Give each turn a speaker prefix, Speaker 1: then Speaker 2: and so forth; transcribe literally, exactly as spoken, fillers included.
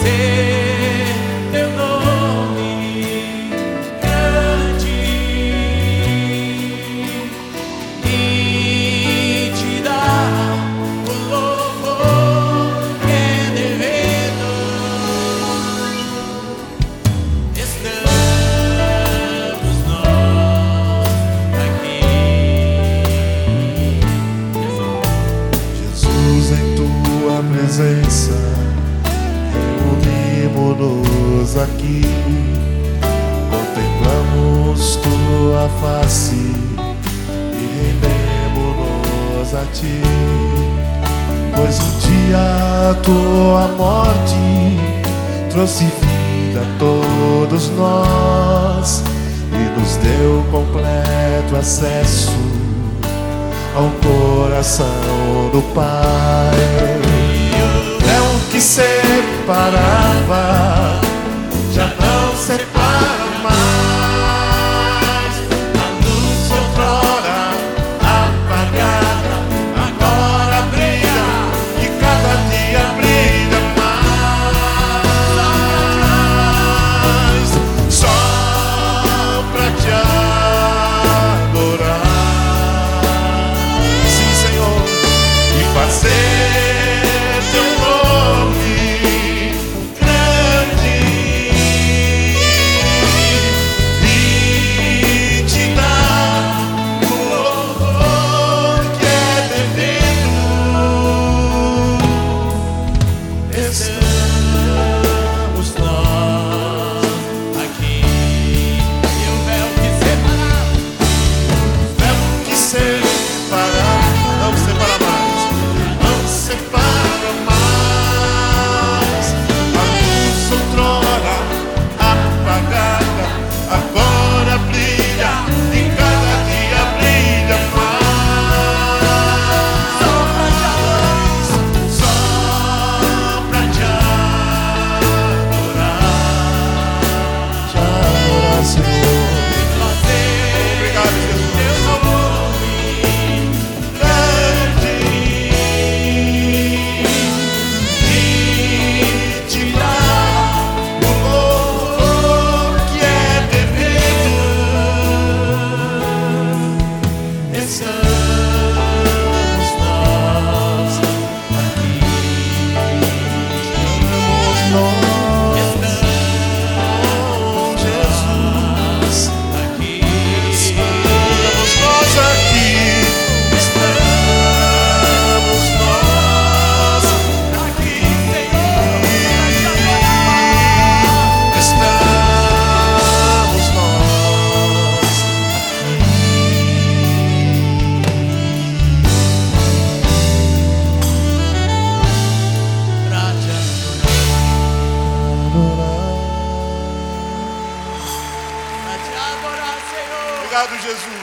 Speaker 1: fazer teu nome grande e te dar o louvor que é devido. Estamos nós aqui,
Speaker 2: Jesus, em tua presença reunimos-nos aqui, contemplamos tua face e rendemos-nos a ti, pois um dia a tua morte trouxe vida a todos nós e nos deu completo acesso ao coração do Pai. O véu que separava já não separa mais. A luz outrora apagada agora brilha e cada dia brilha mais. Só pra te adorar, sim, Senhor, e fazer teu nome grande e te dar o louvor que é devido.
Speaker 1: estamos nós aqui. E o véu que separava,
Speaker 2: Véu que separa, não separa mais, não separa mais. A luz outrora apagada agora brilha e cada dia brilha mais. Só pra te adorar, te adorar, Senhor. Obrigado, Jesus. Grande e te dar o louvor que é devido. Estamos nós aqui. Estamos nós, estamos, Jesus,
Speaker 1: aqui.
Speaker 2: estamos nós aqui. Estamos nós aqui. Estamos nós
Speaker 1: Pra te
Speaker 2: adorar.
Speaker 1: adorar, Senhor.
Speaker 2: Obrigado, Jesus.